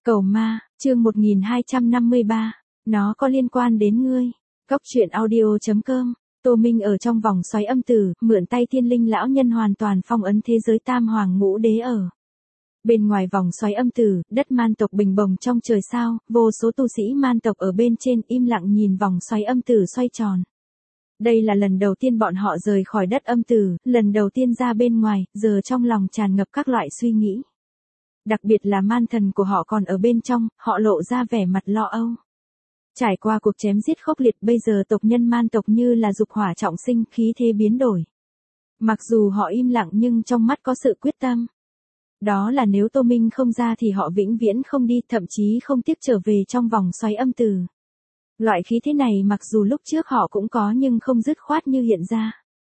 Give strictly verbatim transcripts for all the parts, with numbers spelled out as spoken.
Cầu ma, chương một nghìn hai trăm năm mươi ba, nó có liên quan đến ngươi. Góc truyện audio chấm com, Tô Minh ở trong vòng xoáy âm tử, mượn tay thiên linh lão nhân hoàn toàn phong ấn thế giới tam hoàng ngũ đế ở. Bên ngoài vòng xoáy âm tử, đất man tộc bình bồng trong trời sao, vô số tu sĩ man tộc ở bên trên im lặng nhìn vòng xoáy âm tử xoay tròn. Đây là lần đầu tiên bọn họ rời khỏi đất âm tử, lần đầu tiên ra bên ngoài, giờ trong lòng tràn ngập các loại suy nghĩ. Đặc biệt là man thần của họ còn ở bên trong, họ lộ ra vẻ mặt lo âu. Trải qua cuộc chém giết khốc liệt, bây giờ tộc nhân man tộc như là dục hỏa trọng sinh, khí thế biến đổi. Mặc dù họ im lặng nhưng trong mắt có sự quyết tâm. Đó là nếu Tô Minh không ra thì họ vĩnh viễn không đi, thậm chí không tiếp trở về trong vòng xoáy âm tử. Loại khí thế này mặc dù lúc trước họ cũng có nhưng không dứt khoát như hiện ra.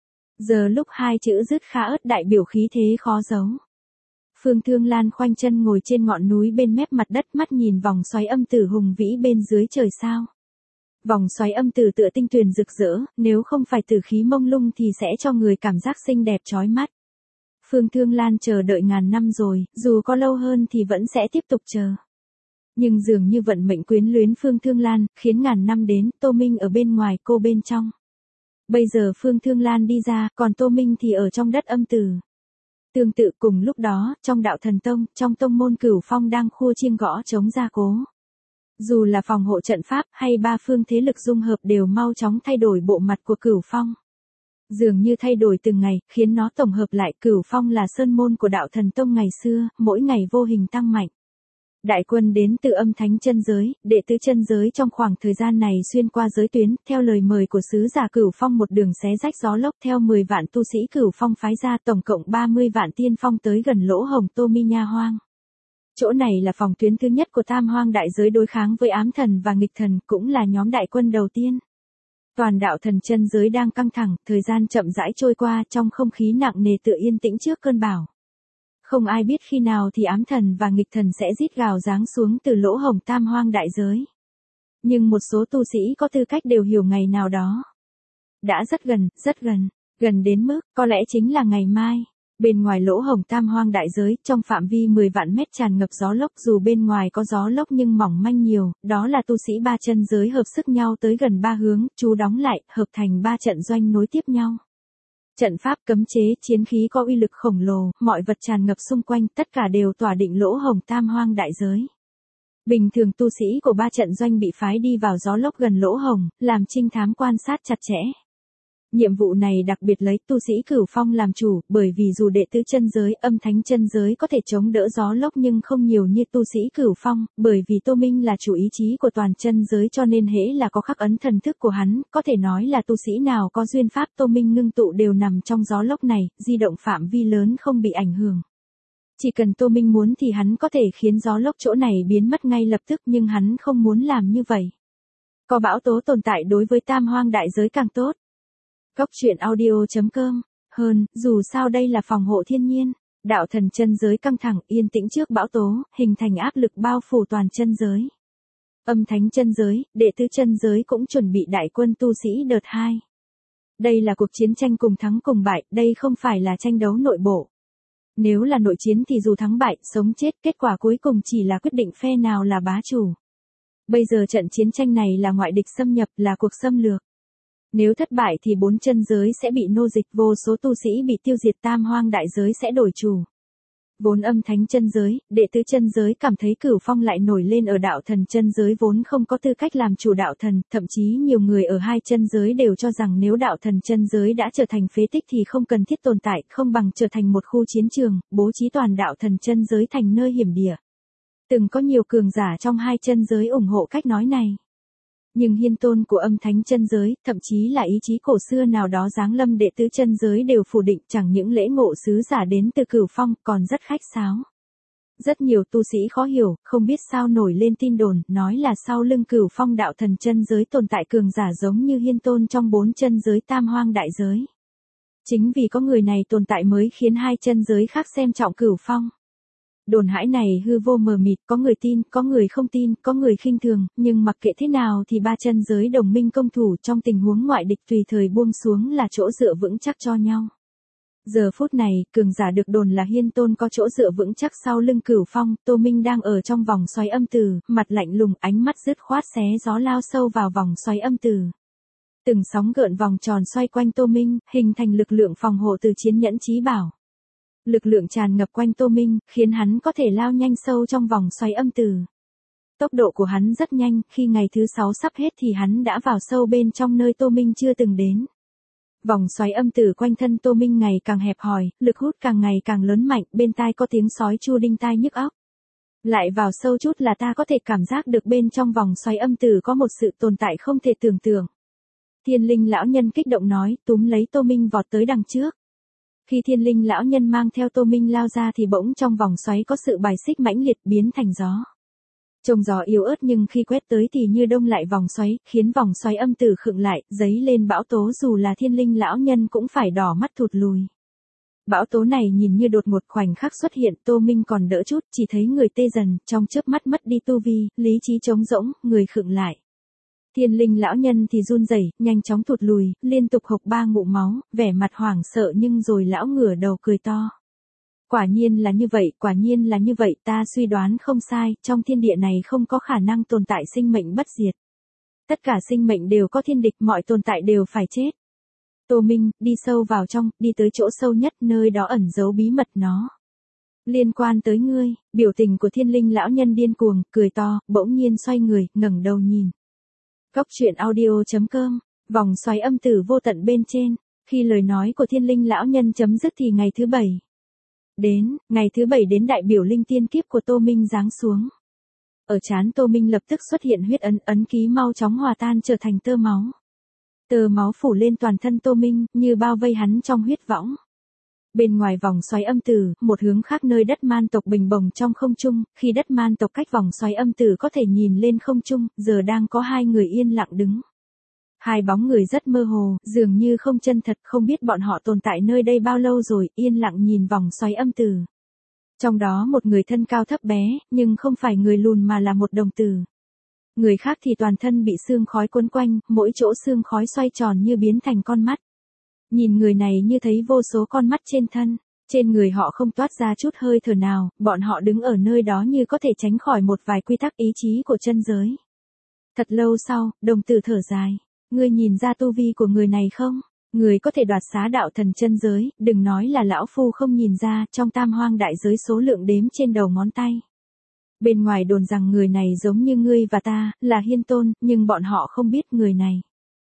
Giờ lúc hai chữ dứt khá ớt đại biểu khí thế khó giấu. Phương Thương Lan khoanh chân ngồi trên ngọn núi bên mép mặt đất, mắt nhìn vòng xoáy âm tử hùng vĩ bên dưới trời sao. Vòng xoáy âm tử tựa tinh tuyền rực rỡ, nếu không phải tử khí mông lung thì sẽ cho người cảm giác xinh đẹp chói mắt. Phương Thương Lan chờ đợi ngàn năm rồi, dù có lâu hơn thì vẫn sẽ tiếp tục chờ. Nhưng dường như vận mệnh quyến luyến Phương Thương Lan, khiến ngàn năm đến, Tô Minh ở bên ngoài, cô bên trong. Bây giờ Phương Thương Lan đi ra, còn Tô Minh thì ở trong đất âm tử. Tương tự cùng lúc đó, trong đạo thần tông, trong tông môn Cửu Phong đang khua chiêng gõ trống gia cố. Dù là phòng hộ trận pháp hay ba phương thế lực dung hợp đều mau chóng thay đổi bộ mặt của Cửu Phong. Dường như thay đổi từng ngày, khiến nó tổng hợp lại. Cửu Phong là sơn môn của đạo thần tông ngày xưa, mỗi ngày vô hình tăng mạnh. Đại quân đến từ âm thánh chân giới, đệ tứ chân giới trong khoảng thời gian này xuyên qua giới tuyến, theo lời mời của sứ giả Cửu Phong một đường xé rách gió lốc theo mười vạn tu sĩ Cửu Phong phái ra, tổng cộng ba mươi vạn tiên phong tới gần lỗ hồng Tô Mi Nha Hoang. Chỗ này là phòng tuyến thứ nhất của tam hoang đại giới đối kháng với ám thần và nghịch thần, cũng là nhóm đại quân đầu tiên. Toàn đạo thần chân giới đang căng thẳng, thời gian chậm rãi trôi qua trong không khí nặng nề tựa yên tĩnh trước cơn bão. Không ai biết khi nào thì ám thần và nghịch thần sẽ rít gào giáng xuống từ lỗ hồng tam hoang đại giới. Nhưng một số tu sĩ có tư cách đều hiểu ngày nào đó. Đã rất gần, rất gần, gần đến mức, có lẽ chính là ngày mai. Bên ngoài lỗ hồng tam hoang đại giới, trong phạm vi mười vạn mét tràn ngập gió lốc, dù bên ngoài có gió lốc nhưng mỏng manh nhiều, đó là tu sĩ ba chân giới hợp sức nhau tới gần ba hướng, chú đóng lại, hợp thành ba trận doanh nối tiếp nhau. Trận pháp cấm chế, chiến khí có uy lực khổng lồ, mọi vật tràn ngập xung quanh, tất cả đều tỏa định lỗ hồng tam hoang đại giới. Bình thường tu sĩ của ba trận doanh bị phái đi vào gió lốc gần lỗ hồng, làm trinh thám quan sát chặt chẽ. Nhiệm vụ này đặc biệt lấy tu sĩ Cửu Phong làm chủ, bởi vì dù đệ tứ chân giới, âm thánh chân giới có thể chống đỡ gió lốc nhưng không nhiều như tu sĩ Cửu Phong, bởi vì Tô Minh là chủ ý chí của toàn chân giới cho nên hễ là có khắc ấn thần thức của hắn, có thể nói là tu sĩ nào có duyên pháp Tô Minh ngưng tụ đều nằm trong gió lốc này, di động phạm vi lớn không bị ảnh hưởng. Chỉ cần Tô Minh muốn thì hắn có thể khiến gió lốc chỗ này biến mất ngay lập tức, nhưng hắn không muốn làm như vậy. Có bão tố tồn tại đối với tam hoang đại giới càng tốt. Góc truyện audio chấm com, hơn, dù sao đây là phòng hộ thiên nhiên, đạo thần chân giới căng thẳng, yên tĩnh trước bão tố, hình thành áp lực bao phủ toàn chân giới. Âm thánh chân giới, đệ tứ chân giới cũng chuẩn bị đại quân tu sĩ đợt hai. Đây là cuộc chiến tranh cùng thắng cùng bại, đây không phải là tranh đấu nội bộ. Nếu là nội chiến thì dù thắng bại, sống chết, kết quả cuối cùng chỉ là quyết định phe nào là bá chủ. Bây giờ trận chiến tranh này là ngoại địch xâm nhập, là cuộc xâm lược. Nếu thất bại thì bốn chân giới sẽ bị nô dịch, vô số tu sĩ bị tiêu diệt, tam hoang đại giới sẽ đổi chủ. Vốn âm thánh chân giới, đệ tứ chân giới cảm thấy Cửu Phong lại nổi lên ở đạo thần chân giới vốn không có tư cách làm chủ đạo thần, thậm chí nhiều người ở hai chân giới đều cho rằng nếu đạo thần chân giới đã trở thành phế tích thì không cần thiết tồn tại, không bằng trở thành một khu chiến trường, bố trí toàn đạo thần chân giới thành nơi hiểm địa. Từng có nhiều cường giả trong hai chân giới ủng hộ cách nói này. Nhưng hiên tôn của âm thánh chân giới, thậm chí là ý chí cổ xưa nào đó giáng lâm đệ tứ chân giới đều phủ định, chẳng những lễ ngộ sứ giả đến từ Cửu Phong, còn rất khách sáo. Rất nhiều tu sĩ khó hiểu, không biết sao nổi lên tin đồn, nói là sau lưng Cửu Phong đạo thần chân giới tồn tại cường giả giống như hiên tôn trong bốn chân giới tam hoang đại giới. Chính vì có người này tồn tại mới khiến hai chân giới khác xem trọng Cửu Phong. Đồn hãi này hư vô mờ mịt, có người tin, có người không tin, có người khinh thường, nhưng mặc kệ thế nào thì ba chân giới đồng minh công thủ trong tình huống ngoại địch tùy thời buông xuống là chỗ dựa vững chắc cho nhau. Giờ phút này, cường giả được đồn là Hiên Tôn có chỗ dựa vững chắc sau lưng Cửu Phong, Tô Minh đang ở trong vòng xoáy âm tử, mặt lạnh lùng, ánh mắt dứt khoát xé gió lao sâu vào vòng xoáy âm tử. Từng sóng gợn vòng tròn xoay quanh Tô Minh, hình thành lực lượng phòng hộ từ chiến nhẫn chí bảo. Lực lượng tràn ngập quanh Tô Minh, khiến hắn có thể lao nhanh sâu trong vòng xoáy âm tử. Tốc độ của hắn rất nhanh, khi ngày thứ sáu sắp hết thì hắn đã vào sâu bên trong nơi Tô Minh chưa từng đến. Vòng xoáy âm tử quanh thân Tô Minh ngày càng hẹp hòi, lực hút càng ngày càng lớn mạnh, bên tai có tiếng sói chu đinh tai nhức óc. Lại vào sâu chút là ta có thể cảm giác được bên trong vòng xoáy âm tử có một sự tồn tại không thể tưởng tượng. Thiên linh lão nhân kích động nói, túm lấy Tô Minh vọt tới đằng trước. Khi thiên linh lão nhân mang theo Tô Minh lao ra thì bỗng trong vòng xoáy có sự bài xích mãnh liệt biến thành gió. Trông gió yếu ớt nhưng khi quét tới thì như đông lại vòng xoáy, khiến vòng xoáy âm tử khựng lại, dấy lên bão tố dù là thiên linh lão nhân cũng phải đỏ mắt thụt lùi. Bão tố này nhìn như đột ngột khoảnh khắc xuất hiện, Tô Minh còn đỡ chút, chỉ thấy người tê dần, trong chớp mắt mất đi tu vi, lý trí trống rỗng, người khựng lại. Thiên linh lão nhân thì run rẩy, nhanh chóng thụt lùi, liên tục hộc ba ngụm máu, vẻ mặt hoảng sợ nhưng rồi lão ngửa đầu cười to. Quả nhiên là như vậy, quả nhiên là như vậy, ta suy đoán không sai, trong thiên địa này không có khả năng tồn tại sinh mệnh bất diệt. Tất cả sinh mệnh đều có thiên địch, mọi tồn tại đều phải chết. Tô Minh, đi sâu vào trong, đi tới chỗ sâu nhất, nơi đó ẩn giấu bí mật nó. Liên quan tới ngươi, biểu tình của thiên linh lão nhân điên cuồng, cười to, bỗng nhiên xoay người, ngẩng đầu nhìn. Góc truyện audio chấm com, vòng xoáy âm tử vô tận bên trên, khi lời nói của thiên linh lão nhân chấm dứt thì ngày thứ bảy. Đến, ngày thứ bảy đến đại biểu linh tiên kiếp của Tô Minh giáng xuống. Ở trán Tô Minh lập tức xuất hiện huyết ấn, ấn ký mau chóng hòa tan trở thành tơ máu. Tơ máu phủ lên toàn thân Tô Minh, như bao vây hắn trong huyết võng. Bên ngoài vòng xoáy âm tử, một hướng khác nơi đất man tộc bình bồng trong không trung, khi đất man tộc cách vòng xoáy âm tử có thể nhìn lên không trung, giờ đang có hai người yên lặng đứng. Hai bóng người rất mơ hồ, dường như không chân thật, không biết bọn họ tồn tại nơi đây bao lâu rồi, yên lặng nhìn vòng xoáy âm tử. Trong đó một người thân cao thấp bé, nhưng không phải người lùn mà là một đồng tử. Người khác thì toàn thân bị sương khói cuốn quanh, mỗi chỗ sương khói xoay tròn như biến thành con mắt. Nhìn người này như thấy vô số con mắt trên thân, trên người họ không toát ra chút hơi thở nào, bọn họ đứng ở nơi đó như có thể tránh khỏi một vài quy tắc ý chí của chân giới. Thật lâu sau, đồng tử thở dài. Ngươi nhìn ra tu vi của người này không? Người có thể đoạt xá đạo thần chân giới, đừng nói là lão phu không nhìn ra, trong tam hoang đại giới số lượng đếm trên đầu ngón tay. Bên ngoài đồn rằng người này giống như ngươi và ta, là Hiên Tôn, nhưng bọn họ không biết người này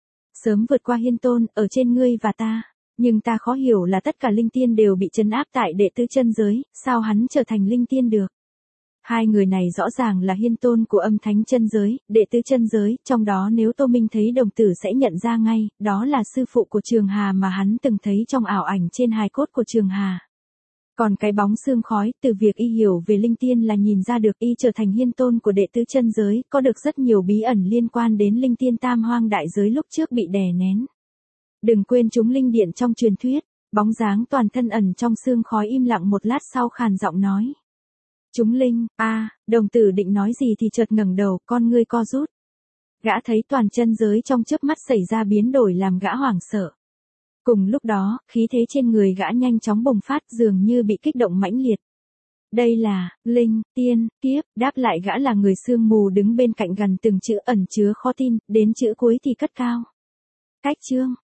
sớm vượt qua Hiên Tôn, ở trên ngươi và ta. Nhưng ta khó hiểu là tất cả linh tiên đều bị trấn áp tại đệ tứ chân giới, sao hắn trở thành linh tiên được? Hai người này rõ ràng là Hiên Tôn của âm thánh chân giới, đệ tứ chân giới, trong đó nếu Tô Minh thấy đồng tử sẽ nhận ra ngay, đó là sư phụ của Trường Hà mà hắn từng thấy trong ảo ảnh trên hài cốt của Trường Hà. Còn cái bóng sương khói, từ việc y hiểu về linh tiên là nhìn ra được y trở thành Hiên Tôn của đệ tứ chân giới, có được rất nhiều bí ẩn liên quan đến linh tiên tam hoang đại giới lúc trước bị đè nén. Đừng quên chúng linh điện trong truyền thuyết, bóng dáng toàn thân ẩn trong sương khói im lặng một lát sau khàn giọng nói. Chúng linh, a à, đồng tử định nói gì thì chợt ngẩng đầu, con ngươi co rút. Gã thấy toàn chân giới trong chớp mắt xảy ra biến đổi làm gã hoảng sợ. Cùng lúc đó, khí thế trên người gã nhanh chóng bùng phát dường như bị kích động mãnh liệt. Đây là, linh, tiên, kiếp, đáp lại gã là người sương mù đứng bên cạnh gần từng chữ ẩn chứa khó tin, đến chữ cuối thì cất cao. Cách chương,